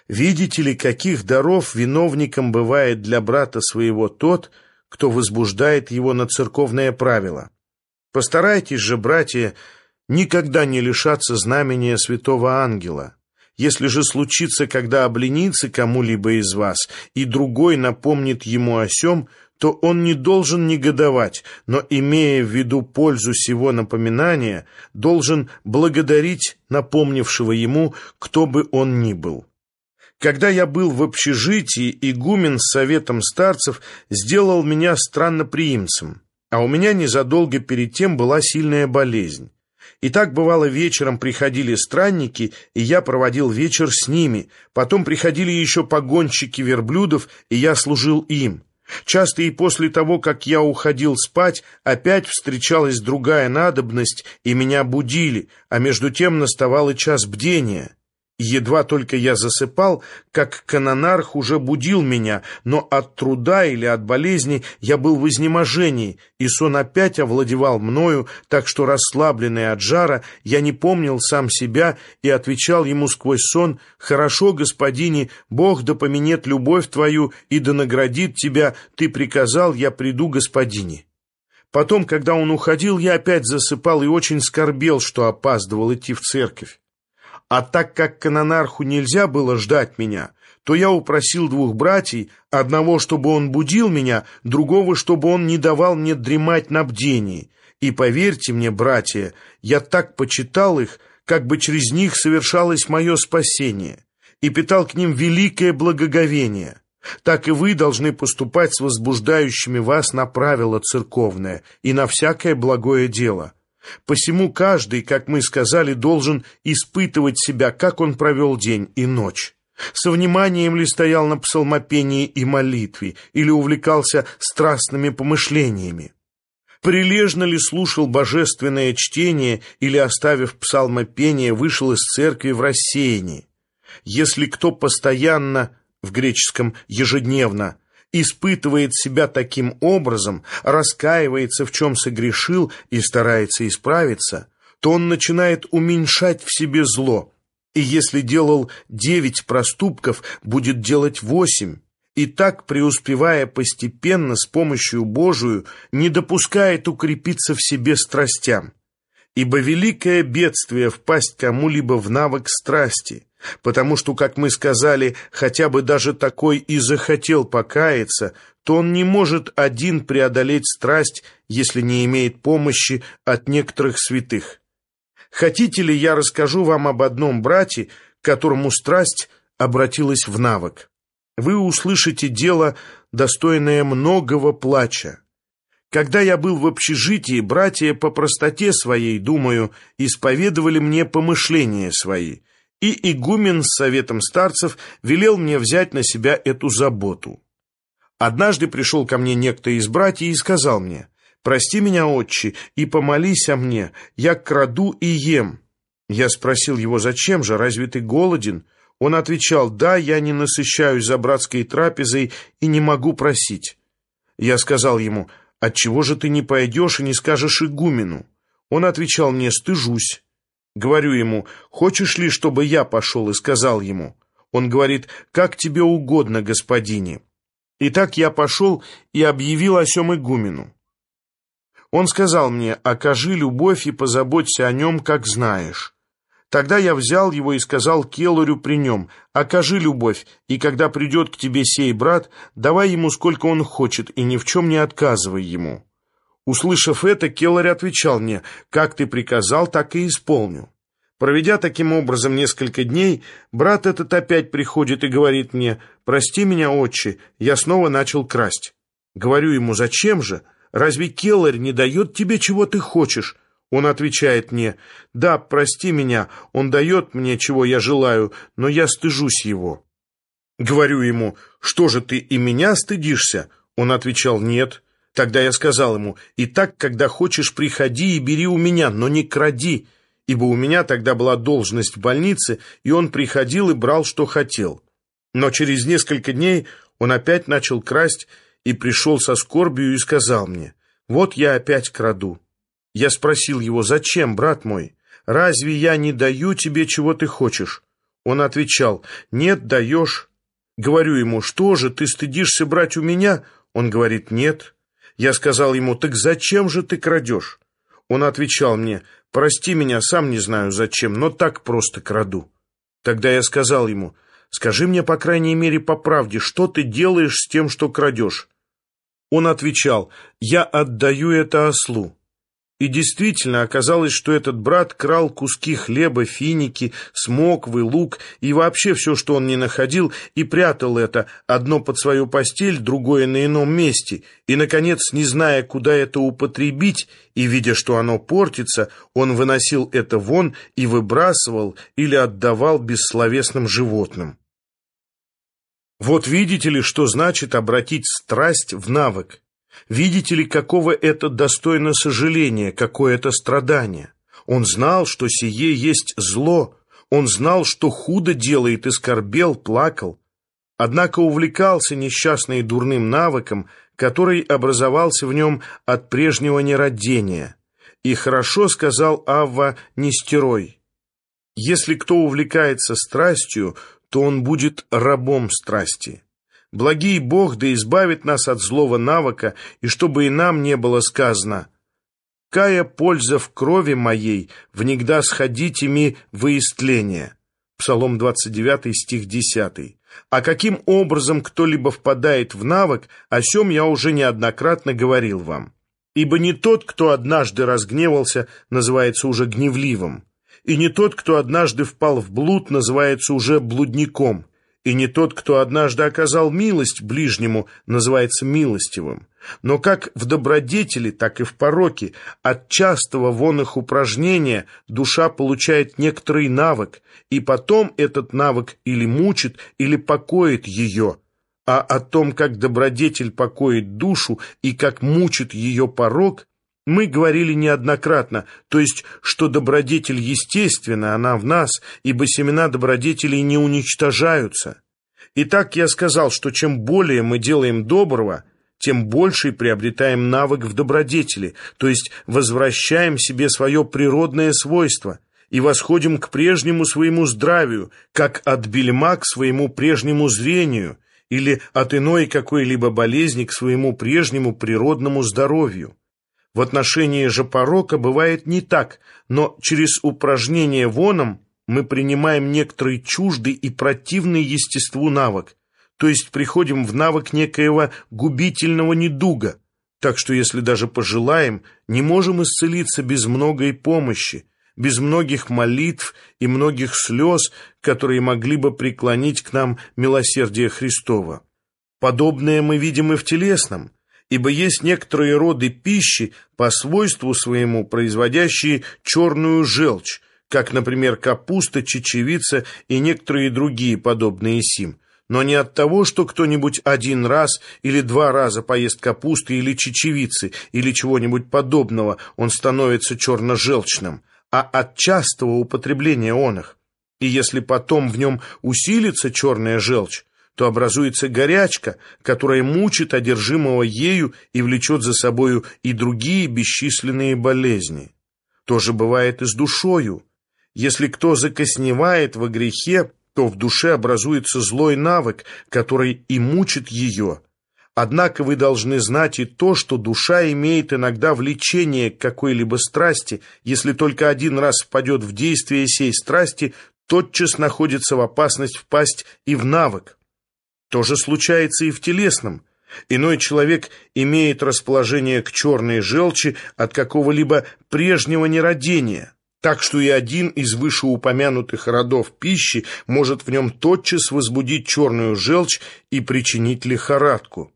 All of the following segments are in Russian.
Видите ли, каких даров виновником бывает для брата своего тот, кто возбуждает его на церковное правило. Постарайтесь же, братья, никогда не лишаться знамения святого ангела. Если же случится, когда обленится кому-либо из вас, и другой напомнит ему о сем, то он не должен негодовать, но, имея в виду пользу сего напоминания, должен благодарить напомнившего ему, кто бы он ни был. Когда я был в общежитии, игумен с советом старцев сделал меня странноприимцем, а у меня незадолго перед тем была сильная болезнь. И так бывало, вечером приходили странники, и я проводил вечер с ними, потом приходили еще погонщики верблюдов, и я служил им. Часто и после того, как я уходил спать, опять встречалась другая надобность, и меня будили, а между тем наставал и час бдения. И едва только я засыпал, как канонарх уже будил меня, но от труда или от болезни я был в изнеможении, и сон опять овладевал мною, так что, расслабленный от жара, я не помнил сам себя и отвечал ему сквозь сон: «Хорошо, господине, Бог да поменет любовь твою и да наградит тебя, ты приказал, я приду, господине». Потом, когда он уходил, я опять засыпал и очень скорбел, что опаздывал идти в церковь. А так как канонарху нельзя было ждать меня, то я упросил двух братьев, одного, чтобы он будил меня, другого, чтобы он не давал мне дремать на бдении. И поверьте мне, братья, я так почитал их, как бы через них совершалось мое спасение, и питал к ним великое благоговение. Так и вы должны поступать с возбуждающими вас на правило церковное и на всякое благое дело. Посему каждый, как мы сказали, должен испытывать себя, как он провел день и ночь. Со вниманием ли стоял на псалмопении и молитве, или увлекался страстными помышлениями? Прилежно ли слушал божественное чтение, или, оставив псалмопение, вышел из церкви в рассеянии? Если кто постоянно, в греческом ежедневно, испытывает себя таким образом, раскаивается, в чем согрешил, и старается исправиться, то он начинает уменьшать в себе зло, и если делал 9 проступков, будет делать 8, и так, преуспевая постепенно с помощью Божию, не допускает укрепиться в себе страстям. Ибо великое бедствие впасть кому-либо в навык страсти, потому что, как мы сказали, хотя бы даже такой и захотел покаяться, то он не может один преодолеть страсть, если не имеет помощи от некоторых святых. Хотите ли, я расскажу вам об одном брате, которому страсть обратилась в навык? Вы услышите дело, достойное многого плача. Когда я был в общежитии, братья по простоте своей, думаю, исповедовали мне помышления свои, и игумен с советом старцев велел мне взять на себя эту заботу. Однажды пришел ко мне некто из братьев и сказал мне: «Прости меня, отче, и помолись о мне, я краду и ем». Я спросил его: «Зачем же, разве ты голоден?» Он отвечал: «Да, я не насыщаюсь за братской трапезой и не могу просить». Я сказал ему: «Отчего же ты не пойдешь и не скажешь игумену?» Он отвечал мне: «Стыжусь». Говорю ему: «Хочешь ли, чтобы я пошел и сказал ему?» Он говорит: «Как тебе угодно, господине». Итак, я пошел и объявил о сем игумену. Он сказал мне: «Окажи любовь и позаботься о нем, как знаешь». Тогда я взял его и сказал келарю при нем: «Окажи любовь, и когда придет к тебе сей брат, давай ему сколько он хочет, и ни в чем не отказывай ему». Услышав это, келарь отвечал мне: «Как ты приказал, так и исполню». Проведя таким образом несколько дней, брат этот опять приходит и говорит мне: «Прости меня, отче, я снова начал красть». Говорю ему: «Зачем же? Разве келарь не дает тебе, чего ты хочешь?» Он отвечает мне: «Да, прости меня, он дает мне, чего я желаю, но я стыжусь его». Говорю ему: «Что же, ты и меня стыдишься?» Он отвечал: «Нет». Тогда я сказал ему: «Итак, когда хочешь, приходи и бери у меня, но не кради», ибо у меня тогда была должность в больнице, и он приходил и брал, что хотел. Но через несколько дней он опять начал красть и пришел со скорбью и сказал мне: «Вот я опять краду». Я спросил его: «Зачем, брат мой? Разве я не даю тебе, чего ты хочешь?» Он отвечал: «Нет, даешь». Говорю ему: «Что же, ты стыдишься брать у меня?» Он говорит: «Нет». Я сказал ему: «Так зачем же ты крадешь?» Он отвечал мне: «Прости меня, сам не знаю зачем, но так просто краду». Тогда я сказал ему: «Скажи мне, по крайней мере, по правде, что ты делаешь с тем, что крадешь?» Он отвечал: «Я отдаю это ослу». И действительно оказалось, что этот брат крал куски хлеба, финики, смоквы, лук и вообще все, что он не находил, и прятал это, одно под свою постель, другое на ином месте, и, наконец, не зная, куда это употребить, и видя, что оно портится, он выносил это вон и выбрасывал или отдавал бессловесным животным. Вот видите ли, что значит обратить страсть в навык? Видите ли, какого это достойно сожаления, какое это страдание? Он знал, что сие есть зло, он знал, что худо делает, и скорбел, плакал. Однако увлекался несчастный дурным навыком, который образовался в нем от прежнего нерадения. И хорошо сказал Авва Нестерой: «Если кто увлекается страстью, то он будет рабом страсти». Благий Бог да избавит нас от злого навыка, и чтобы и нам не было сказано: «Кая польза в крови моей, внегда сходите ми во истление». Псалом 29, стих 10. А каким образом кто-либо впадает в навык, о сем я уже неоднократно говорил вам. Ибо не тот, кто однажды разгневался, называется уже гневливым, и не тот, кто однажды впал в блуд, называется уже блудником, и не тот, кто однажды оказал милость ближнему, называется милостивым. Но как в добродетели, так и в пороке от частого вон их упражнения душа получает некоторый навык, и потом этот навык или мучит, или покоит ее. А о том, как добродетель покоит душу и как мучит ее порок, мы говорили неоднократно, то есть, что добродетель естественна, она в нас, ибо семена добродетелей не уничтожаются. Итак, я сказал, что чем более мы делаем доброго, тем больше приобретаем навык в добродетели, то есть возвращаем себе свое природное свойство и восходим к прежнему своему здравию, как от бельма к своему прежнему зрению или от иной какой-либо болезни к своему прежнему природному здоровью. В отношении же порока бывает не так, но через упражнение воном мы принимаем некоторый чуждый и противный естеству навык, то есть приходим в навык некоего губительного недуга, так что если даже пожелаем, не можем исцелиться без многой помощи, без многих молитв и многих слез, которые могли бы преклонить к нам милосердие Христово. Подобное мы видим и в телесном, ибо есть некоторые роды пищи, по свойству своему производящие черную желчь, как, например, капуста, чечевица и некоторые другие подобные сим, но не от того, что кто-нибудь один раз или два раза поест капусты или чечевицы или чего-нибудь подобного, он становится черно-желчным, а от частого употребления оных. И если потом в нем усилится черная желчь, то образуется горячка, которая мучит одержимого ею и влечет за собою и другие бесчисленные болезни. То же бывает и с душою. Если кто закосневает во грехе, то в душе образуется злой навык, который и мучит ее. Однако вы должны знать и то, что душа имеет иногда влечение к какой-либо страсти, если только один раз впадет в действие сей страсти, тотчас находится в опасность впасть и в навык. То же случается и в телесном. Иной человек имеет расположение к черной желчи от какого-либо прежнего нерадения, так что и один из вышеупомянутых родов пищи может в нем тотчас возбудить черную желчь и причинить лихорадку.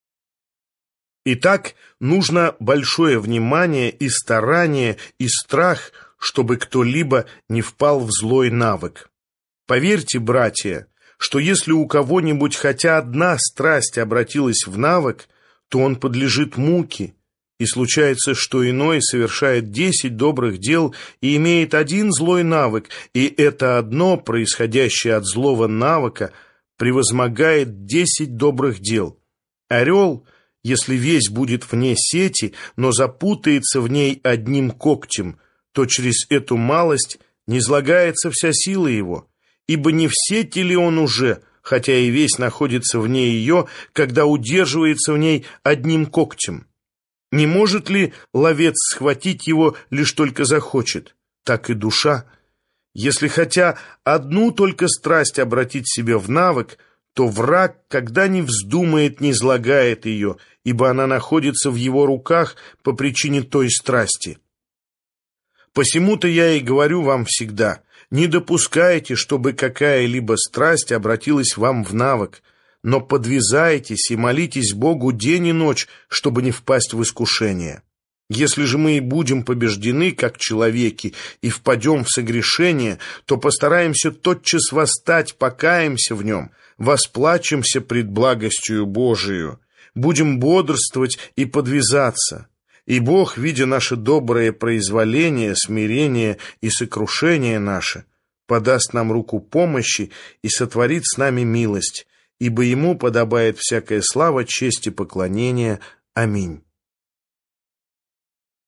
Итак, нужно большое внимание и старание, и страх, чтобы кто-либо не впал в злой навык. Поверьте, братья, что если у кого-нибудь хотя одна страсть обратилась в навык, то он подлежит муке, и случается, что иной совершает 10 добрых дел и имеет один злой навык, и это одно, происходящее от злого навыка, превозмогает 10 добрых дел. Орел, если весь будет вне сети, но запутается в ней одним когтем, то через эту малость низлагается вся сила его. ибо не в сети ли он уже, хотя и весь находится вне ее, когда удерживается в ней одним когтем? Не может ли ловец схватить его, лишь только захочет? Так и душа. Если хотя одну только страсть обратить себе в навык, то враг, когда не вздумает, не излагает ее, ибо она находится в его руках по причине той страсти. Посему-то я и говорю вам всегда, не допускайте, чтобы какая-либо страсть обратилась вам в навык, но подвязайтесь и молитесь Богу день и ночь, чтобы не впасть в искушение. Если же мы и будем побеждены, как человеки, и впадем в согрешение, то постараемся тотчас восстать, покаемся в нем, восплачемся пред благостью Божию, будем бодрствовать и подвязаться. И Бог, видя наше доброе произволение, смирение и сокрушение наше, подаст нам руку помощи и сотворит с нами милость, ибо Ему подобает всякая слава, честь и поклонение. Аминь.